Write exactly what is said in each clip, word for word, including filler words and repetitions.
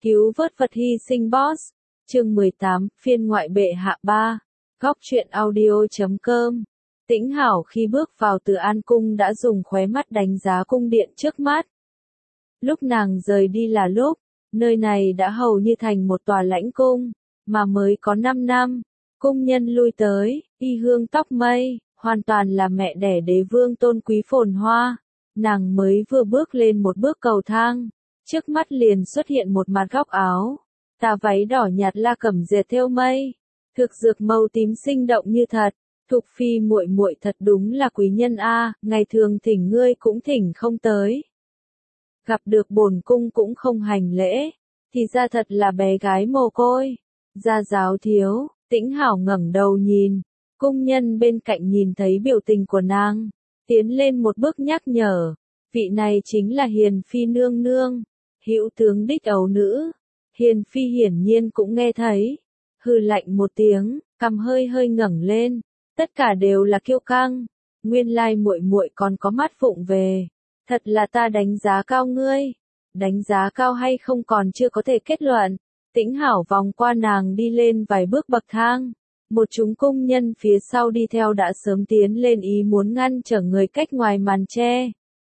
Cứu vớt vật hy sinh boss. Chương mười tám, phiên ngoại bệ hạ ba. Góc truyện audio chấm com. Tĩnh Hảo khi bước vào Từ An cung đã dùng khóe mắt đánh giá cung điện trước mắt. Lúc nàng rời đi là lúc, nơi này đã hầu như thành một tòa lãnh cung, mà mới có năm năm, cung nhân lui tới, y hương tóc mây, hoàn toàn là mẹ đẻ đế vương tôn quý phồn hoa. Nàng mới vừa bước lên một bước cầu thang, trước mắt liền xuất hiện một mặt góc áo, tà váy đỏ nhạt la cẩm dệt thêu mây, thực dược màu tím sinh động như thật. Thục phi muội muội thật đúng là quý nhân a, ngày thường thỉnh ngươi cũng thỉnh không tới. Gặp được bổn cung cũng không hành lễ, thì ra thật là bé gái mồ côi. Gia giáo thiếu, Tĩnh Hảo ngẩng đầu nhìn, cung nhân bên cạnh nhìn thấy biểu tình của nàng, tiến lên một bước nhắc nhở, vị này chính là Hiền phi nương nương, hữu tướng đích ấu nữ. Hiền phi hiển nhiên cũng nghe thấy, hừ lạnh một tiếng, cằm hơi hơi ngẩng lên. Tất cả đều là kiêu căng, nguyên lai muội muội còn có mắt vụng về, thật là ta đánh giá cao ngươi. Đánh giá cao hay không còn chưa có thể kết luận. Tĩnh Hảo vòng qua nàng đi lên vài bước bậc thang, một chúng cung nhân phía sau đi theo đã sớm tiến lên ý muốn ngăn trở người cách ngoài màn che.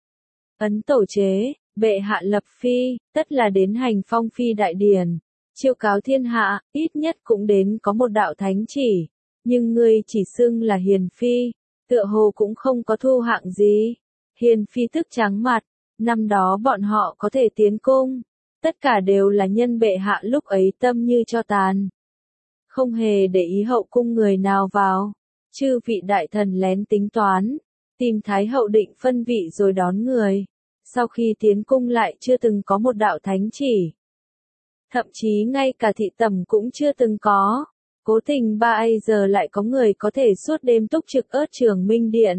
Ấn tổ chế, bệ hạ lập phi, tất là đến hành phong phi đại điển, chiêu cáo thiên hạ, ít nhất cũng đến có một đạo thánh chỉ. Nhưng ngươi chỉ xưng là Hiền phi, tựa hồ cũng không có thu hạng gì. Hiền phi tức trắng mặt, năm đó bọn họ có thể tiến cung, tất cả đều là nhân bệ hạ lúc ấy tâm như cho tàn. Không hề để ý hậu cung người nào vào, chư vị đại thần lén tính toán, tìm thái hậu định phân vị rồi đón người. Sau khi tiến cung lại chưa từng có một đạo thánh chỉ. Thậm chí ngay cả thị tẩm cũng chưa từng có. Cố tình ba ấy giờ lại có người có thể suốt đêm túc trực ớt Trường Minh Điện.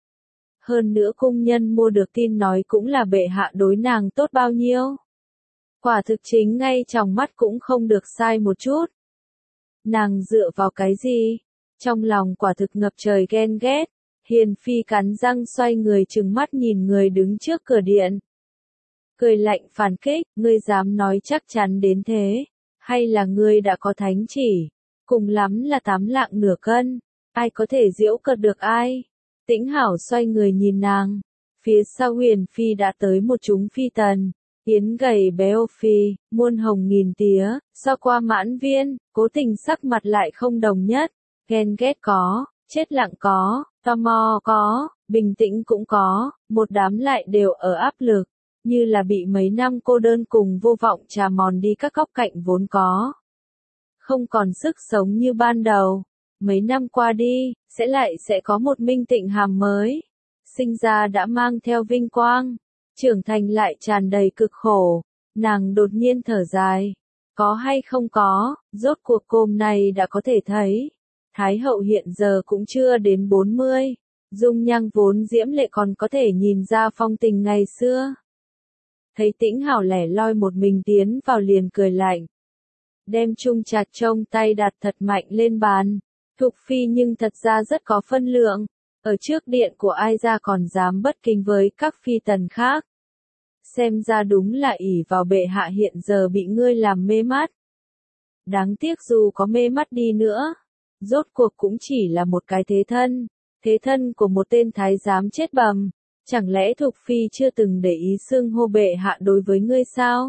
Hơn nữa cung nhân mua được tin nói cũng là bệ hạ đối nàng tốt bao nhiêu. Quả thực chính ngay trong mắt cũng không được sai một chút. Nàng dựa vào cái gì? Trong lòng quả thực ngập trời ghen ghét. Hiền phi cắn răng xoay người trừng mắt nhìn người đứng trước cửa điện. Cười lạnh phản kích, ngươi dám nói chắc chắn đến thế, hay là ngươi đã có thánh chỉ? Cùng lắm là tám lạng nửa cân, ai có thể giễu cợt được ai? Tĩnh Hảo xoay người nhìn nàng, phía sau Huyền phi đã tới một chúng phi tần, yến gầy béo phi, muôn hồng nghìn tía, so qua mãn viên, cố tình sắc mặt lại không đồng nhất, ghen ghét có, chết lặng có, tò mò có, bình tĩnh cũng có, một đám lại đều ở áp lực, như là bị mấy năm cô đơn cùng vô vọng trà mòn đi các góc cạnh vốn có. Không còn sức sống như ban đầu, mấy năm qua đi, sẽ lại sẽ có một Minh Tịnh Hàm mới. Sinh ra đã mang theo vinh quang, trưởng thành lại tràn đầy cực khổ, nàng đột nhiên thở dài. Có hay không có, rốt cuộc côm này đã có thể thấy. Thái hậu hiện giờ cũng chưa đến bốn mươi, dung nhan vốn diễm lệ còn có thể nhìn ra phong tình ngày xưa. Thấy Tĩnh Hảo lẻ loi một mình tiến vào liền cười lạnh. Đem chung chặt trong tay đặt thật mạnh lên bàn. Thục phi nhưng thật ra rất có phân lượng, ở trước điện của ai ra còn dám bất kính với các phi tần khác. Xem ra đúng là ỷ vào bệ hạ hiện giờ bị ngươi làm mê mắt. Đáng tiếc dù có mê mắt đi nữa, rốt cuộc cũng chỉ là một cái thế thân, thế thân của một tên thái giám chết bầm. Chẳng lẽ Thục phi chưa từng để ý xưng hô bệ hạ đối với ngươi sao?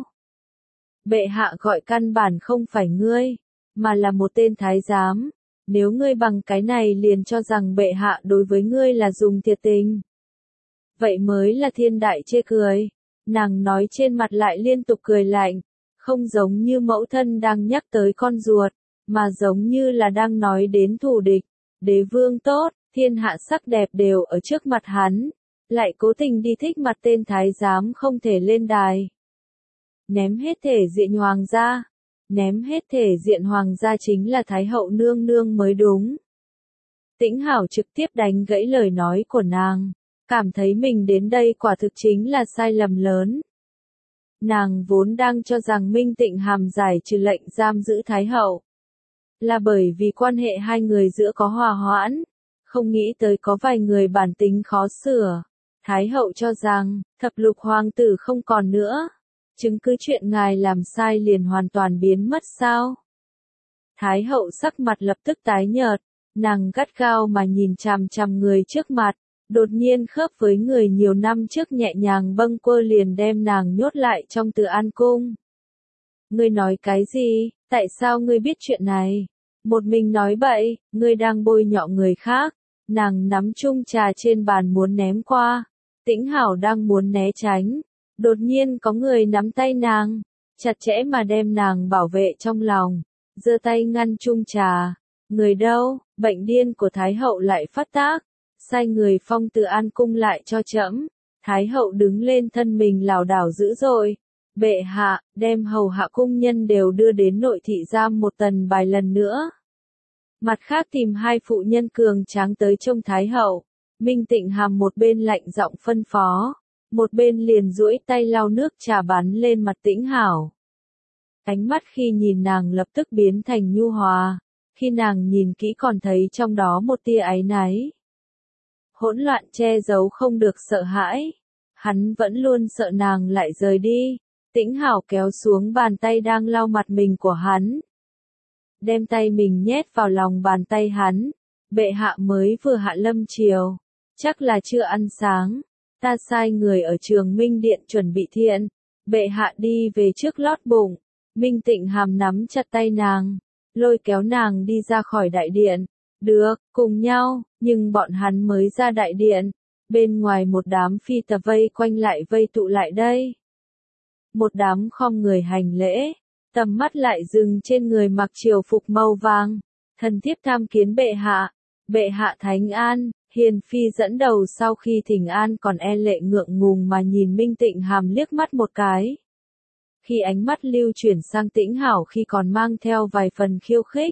Bệ hạ gọi căn bản không phải ngươi, mà là một tên thái giám. Nếu ngươi bằng cái này liền cho rằng bệ hạ đối với ngươi là dùng thiệt tình, vậy mới là thiên đại chê cười. Nàng nói trên mặt lại liên tục cười lạnh, không giống như mẫu thân đang nhắc tới con ruột, mà giống như là đang nói đến thù địch. Đế vương tốt, thiên hạ sắc đẹp đều ở trước mặt hắn, lại cố tình đi thích mặt tên thái giám không thể lên đài. Ném hết thể diện hoàng gia, ném hết thể diện hoàng gia chính là Thái hậu nương nương mới đúng. Tĩnh Hảo trực tiếp đánh gãy lời nói của nàng, cảm thấy mình đến đây quả thực chính là sai lầm lớn. Nàng vốn đang cho rằng Minh Tịnh Hàm giải trừ lệnh giam giữ Thái hậu, là bởi vì quan hệ hai người giữa có hòa hoãn, không nghĩ tới có vài người bản tính khó sửa. Thái hậu cho rằng, thập lục hoàng tử không còn nữa, Chứng cứ chuyện ngài làm sai liền hoàn toàn biến mất sao? Thái hậu sắc mặt lập tức tái nhợt, nàng gắt gao mà nhìn chằm chằm người trước mặt, đột nhiên khớp với người nhiều năm trước nhẹ nhàng bâng quơ liền đem nàng nhốt lại trong Từ An cung. Ngươi nói cái gì? Tại sao ngươi biết chuyện này? Một mình nói bậy, ngươi đang bôi nhọ người khác. Nàng nắm chung trà trên bàn muốn ném qua. Tĩnh Hảo đang muốn né tránh. Đột nhiên có người nắm tay nàng, chặt chẽ mà đem nàng bảo vệ trong lòng, giơ tay ngăn chung trà. Người đâu? Bệnh điên của Thái hậu lại phát tác. Sai người phong Từ An cung lại cho trẫm. Thái hậu đứng lên, thân mình lảo đảo dữ dội. Bệ hạ, đem hầu hạ cung nhân đều đưa đến nội thị giam một tần bài lần nữa. Mặt khác tìm hai phụ nhân cường tráng tới trông Thái hậu. Minh Tịnh Hàm một bên lạnh giọng phân phó, một bên liền duỗi tay lau nước trà bắn lên mặt Tĩnh Hảo. Ánh mắt khi nhìn nàng lập tức biến thành nhu hòa, khi nàng nhìn kỹ còn thấy trong đó một tia áy náy. Hỗn loạn che giấu không được sợ hãi, hắn vẫn luôn sợ nàng lại rời đi. Tĩnh Hảo kéo xuống bàn tay đang lau mặt mình của hắn, đem tay mình nhét vào lòng bàn tay hắn. Bệ hạ mới vừa hạ lâm triều, chắc là chưa ăn sáng. Ta sai người ở Trường Minh Điện chuẩn bị thiện. Bệ hạ đi về trước lót bụng. Minh Tịnh Hàm nắm chặt tay nàng, lôi kéo nàng đi ra khỏi đại điện. Được, cùng nhau, nhưng bọn hắn mới ra đại điện. Bên ngoài một đám phi tà vây quanh lại vây tụ lại đây. Một đám khom người hành lễ, tầm mắt lại dừng trên người mặc triều phục màu vàng. Thần thiếp tham kiến bệ hạ. Bệ hạ thánh an. Hiền phi dẫn đầu sau khi thỉnh an còn e lệ ngượng ngùng mà nhìn Minh Tịnh Hàm liếc mắt một cái. Khi ánh mắt lưu chuyển sang Tĩnh Hảo khi còn mang theo vài phần khiêu khích.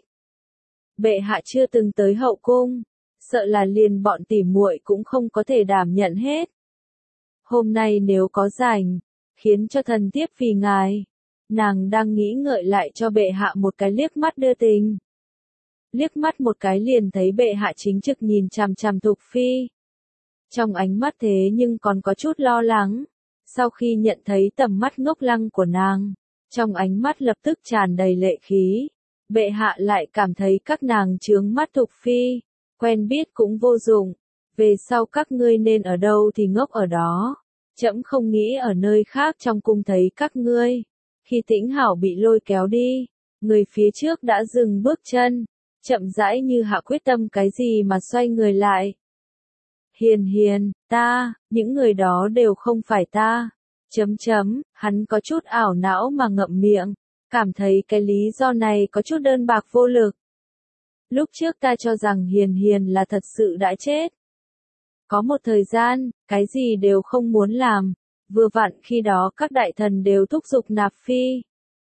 Bệ hạ chưa từng tới hậu cung, sợ là liền bọn tỉ muội cũng không có thể đảm nhận hết. Hôm nay nếu có rảnh, khiến cho thần thiếp vì ngài. Nàng đang nghĩ ngợi lại cho bệ hạ một cái liếc mắt đưa tình. Liếc mắt một cái liền thấy bệ hạ chính trực nhìn chằm chằm Thục Phi. Trong ánh mắt thế nhưng còn có chút lo lắng. Sau khi nhận thấy tầm mắt ngốc lăng của nàng, trong ánh mắt lập tức tràn đầy lệ khí. Bệ hạ lại cảm thấy các nàng chướng mắt Thục Phi. Quen biết cũng vô dụng. Về sau các ngươi nên ở đâu thì ngốc ở đó. Trẫm không nghĩ ở nơi khác trong cung thấy các ngươi. Khi Tĩnh Hảo bị lôi kéo đi, người phía trước đã dừng bước chân. Chậm rãi như hạ quyết tâm cái gì mà xoay người lại. Hiền hiền, ta, những người đó đều không phải ta. Chấm chấm, hắn có chút ảo não mà ngậm miệng, cảm thấy cái lý do này có chút đơn bạc vô lực. Lúc trước ta cho rằng hiền hiền là thật sự đã chết. Có một thời gian, cái gì đều không muốn làm, vừa vặn khi đó các đại thần đều thúc giục nạp phi.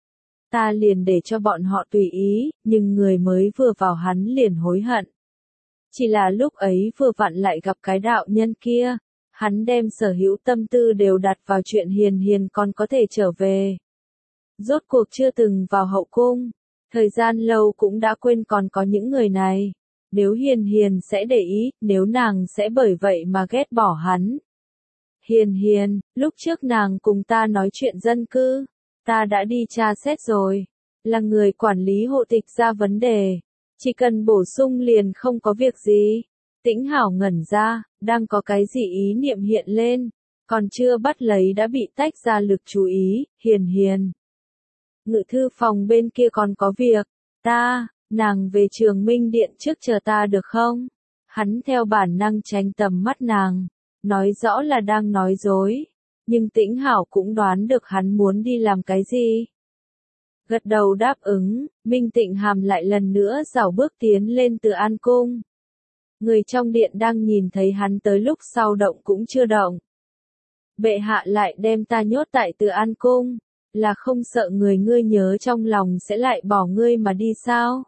Ta liền để cho bọn họ tùy ý, nhưng người mới vừa vào hắn liền hối hận. Chỉ là lúc ấy vừa vặn lại gặp cái đạo nhân kia, hắn đem sở hữu tâm tư đều đặt vào chuyện hiền hiền còn có thể trở về. Rốt cuộc chưa từng vào hậu cung, thời gian lâu cũng đã quên còn có những người này. Nếu hiền hiền sẽ để ý, nếu nàng sẽ bởi vậy mà ghét bỏ hắn. Hiền hiền, lúc trước nàng cùng ta nói chuyện dân cư. Ta đã đi tra xét rồi, là người quản lý hộ tịch ra vấn đề, chỉ cần bổ sung liền không có việc gì. Tĩnh Hảo ngẩn ra, đang có cái gì ý niệm hiện lên, còn chưa bắt lấy đã bị tách ra lực chú ý. Hiền hiền, ngự thư phòng bên kia còn có việc, ta, nàng về Trường Minh Điện trước chờ ta được không? Hắn theo bản năng tránh tầm mắt nàng, nói rõ là đang nói dối. Nhưng Tĩnh Hảo cũng đoán được hắn muốn đi làm cái gì. Gật đầu đáp ứng, Minh Tịnh Hàm lại lần nữa rảo bước tiến lên Từ An cung. Người trong điện đang nhìn thấy hắn tới lúc sau động cũng chưa động. Bệ hạ lại đem ta nhốt tại Từ An cung, là không sợ người ngươi nhớ trong lòng sẽ lại bỏ ngươi mà đi sao?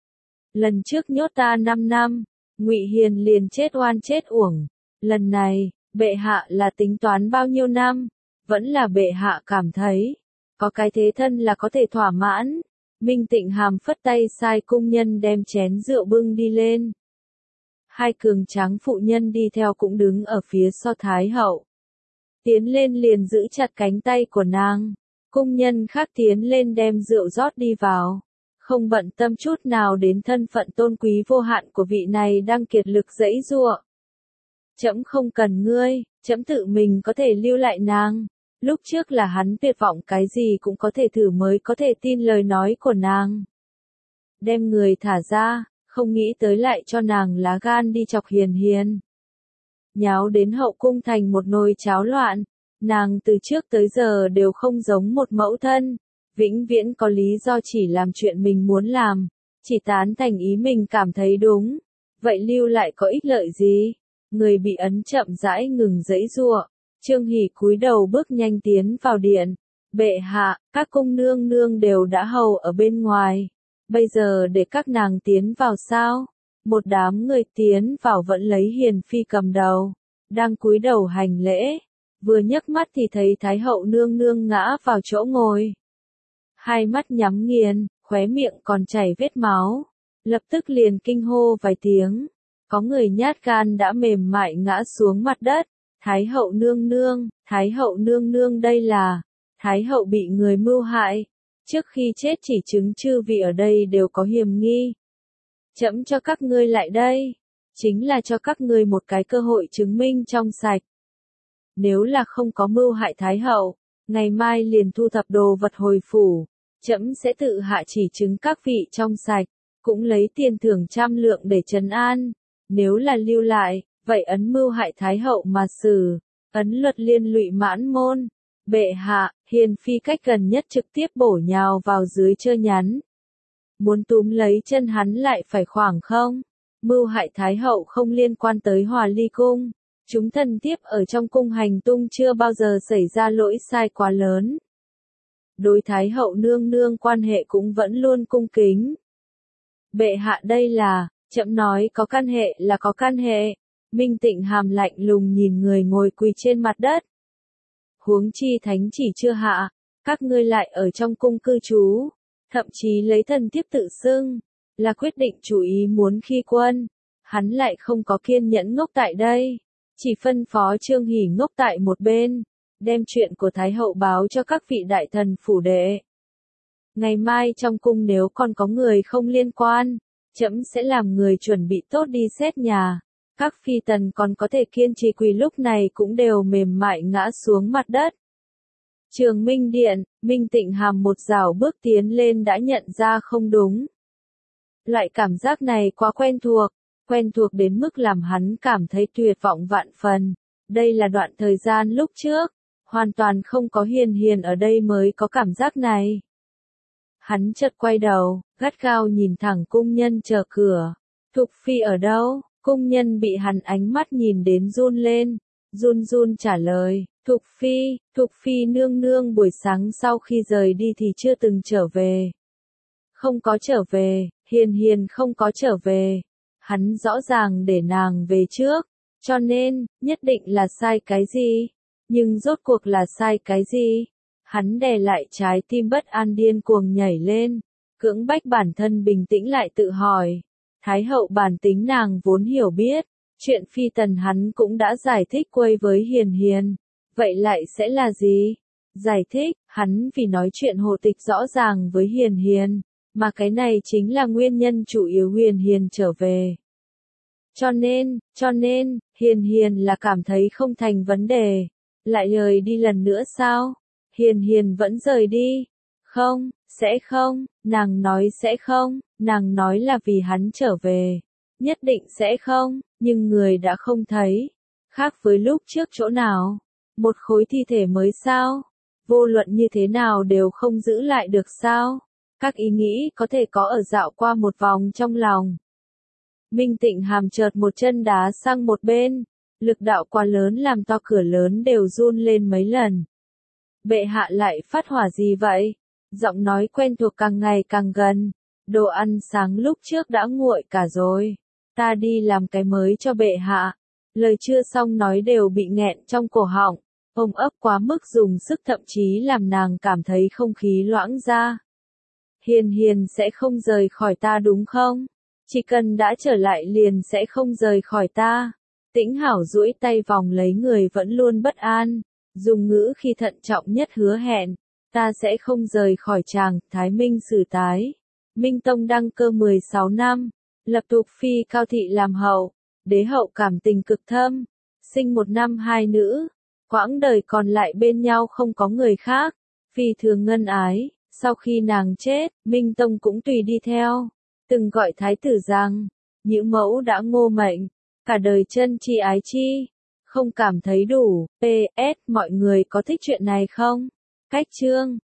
Lần trước nhốt ta năm năm, Ngụy Hiền liền chết oan chết uổng. Lần này, bệ hạ là tính toán bao nhiêu năm, vẫn là bệ hạ cảm thấy, có cái thế thân là có thể thỏa mãn. Minh Tịnh Hàm phất tay sai cung nhân đem chén rượu bưng đi lên. Hai cường tráng phụ nhân đi theo cũng đứng ở phía sau Thái hậu. Tiến lên liền giữ chặt cánh tay của nàng, Cung nhân khác tiến lên đem rượu rót đi vào, không bận tâm chút nào đến thân phận tôn quý vô hạn của vị này đang kiệt lực giãy giụa. Trẫm không cần ngươi, trẫm tự mình có thể lưu lại nàng. Lúc trước là hắn tuyệt vọng cái gì cũng có thể thử mới có thể tin lời nói của nàng. Đem người thả ra, không nghĩ tới lại cho nàng lá gan đi chọc Hiền Hiền. Nháo đến hậu cung thành một nồi cháo loạn, nàng từ trước tới giờ đều không giống một mẫu thân, vĩnh viễn có lý do chỉ làm chuyện mình muốn làm, chỉ tán thành ý mình cảm thấy đúng. Vậy lưu lại có ích lợi gì? Người bị ấn chậm rãi ngừng giãy giụa. Trương Hỷ cúi đầu bước nhanh tiến vào điện. Bệ hạ, các cung nương nương đều đã hầu ở bên ngoài. Bây giờ để các nàng tiến vào sao? Một đám người tiến vào vẫn lấy Hiền Phi cầm đầu, đang cúi đầu hành lễ. Vừa nhấc mắt thì thấy Thái hậu nương nương ngã vào chỗ ngồi. Hai mắt nhắm nghiền, khóe miệng còn chảy vết máu. Lập tức liền kinh hô vài tiếng. Có người nhát gan đã mềm mại ngã xuống mặt đất. Thái hậu nương nương, Thái hậu nương nương đây là, Thái hậu bị người mưu hại. Trước khi chết chỉ chứng chư vị ở đây đều có hiềm nghi. Trẫm cho các ngươi lại đây, chính là cho các ngươi một cái cơ hội chứng minh trong sạch. Nếu là không có mưu hại Thái hậu, ngày mai liền thu thập đồ vật hồi phủ, trẫm sẽ tự hạ chỉ chứng các vị trong sạch, cũng lấy tiền thưởng trăm lượng để trấn an. Nếu là lưu lại, vậy ấn mưu hại Thái hậu mà xử, ấn luật liên lụy mãn môn. Bệ hạ, Hiền Phi cách gần nhất trực tiếp bổ nhào vào dưới chơ nhắn. Muốn túm lấy chân hắn lại phải khoảng không? Mưu hại Thái hậu không liên quan tới Hòa Ly cung. Chúng thần tiếp ở trong cung hành tung chưa bao giờ xảy ra lỗi sai quá lớn. Đối Thái hậu nương nương quan hệ cũng vẫn luôn cung kính. Bệ hạ đây là, trẫm nói có căn hệ là có căn hệ. Minh Tịnh Hàm lạnh lùng nhìn người ngồi quỳ trên mặt đất. Huống chi thánh chỉ chưa hạ, các ngươi lại ở trong cung cư trú, thậm chí lấy thần tiếp tự xưng, là quyết định chủ ý muốn khi quân. Hắn lại không có kiên nhẫn ngốc tại đây, chỉ phân phó Trương Hỷ ngốc tại một bên, đem chuyện của Thái hậu báo cho các vị đại thần phủ đệ. Ngày mai trong cung nếu còn có người không liên quan, trẫm sẽ làm người chuẩn bị tốt đi xét nhà. Các phi tần còn có thể kiên trì quỳ lúc này cũng đều mềm mại ngã xuống mặt đất. Trường Minh Điện, Minh Tịnh Hàm một dạo bước tiến lên đã nhận ra không đúng. Loại cảm giác này quá quen thuộc, quen thuộc đến mức làm hắn cảm thấy tuyệt vọng vạn phần. Đây là đoạn thời gian lúc trước, hoàn toàn không có Hiền Hiền ở đây mới có cảm giác này. Hắn chợt quay đầu, gắt gao nhìn thẳng cung nhân chờ cửa. Thục Phi ở đâu? Cung nhân bị hắn ánh mắt nhìn đến run lên, run run trả lời, Thục Phi, Thục Phi nương nương buổi sáng sau khi rời đi thì chưa từng trở về. Không có trở về, Hiền Hiền không có trở về. Hắn rõ ràng để nàng về trước, cho nên, nhất định là sai cái gì? Nhưng rốt cuộc là sai cái gì? Hắn đè lại trái tim bất an điên cuồng nhảy lên, cưỡng bách bản thân bình tĩnh lại tự hỏi. Thái hậu bản tính nàng vốn hiểu biết, chuyện phi tần hắn cũng đã giải thích quay với Hiền Hiền. Vậy lại sẽ là gì? Giải thích, hắn vì nói chuyện hồ tịch rõ ràng với Hiền Hiền, mà cái này chính là nguyên nhân chủ yếu Hiền Hiền trở về. Cho nên, cho nên, Hiền Hiền là cảm thấy không thành vấn đề. Lại rời đi lần nữa sao? Hiền Hiền vẫn rời đi. Không, sẽ không, nàng nói sẽ không, nàng nói là vì hắn trở về. Nhất định sẽ không, nhưng người đã không thấy. Khác với lúc trước chỗ nào? Một khối thi thể mới sao? Vô luận như thế nào đều không giữ lại được sao? Các ý nghĩ có thể có ở dạo qua một vòng trong lòng. Minh Tịnh Hàm chợt một chân đá sang một bên, lực đạo quá lớn làm to cửa lớn đều run lên mấy lần. Bệ hạ lại phát hỏa gì vậy? Giọng nói quen thuộc càng ngày càng gần. Đồ ăn sáng lúc trước đã nguội cả rồi. Ta đi làm cái mới cho bệ hạ. Lời chưa xong nói đều bị nghẹn trong cổ họng. Ôm ấp quá mức dùng sức thậm chí làm nàng cảm thấy không khí loãng ra. Hiền Hiền sẽ không rời khỏi ta đúng không? Chỉ cần đã trở lại liền sẽ không rời khỏi ta. Tĩnh Hảo duỗi tay vòng lấy người vẫn luôn bất an, dùng ngữ khi thận trọng nhất hứa hẹn. ta sẽ không rời khỏi chàng, Thái Minh Sử tái. Minh Tông đăng cơ mười sáu năm, lập Tục Phi Cao Thị làm hậu, đế hậu cảm tình cực thâm, sinh một nam hai nữ, quãng đời còn lại bên nhau không có người khác, phi thường ngân ái, sau khi nàng chết, Minh Tông cũng tùy đi theo, từng gọi thái tử rằng, nhữ mẫu đã ngô mệnh, cả đời chân chi ái chi, không cảm thấy đủ, pê ét mọi người có thích chuyện này không? Cách chương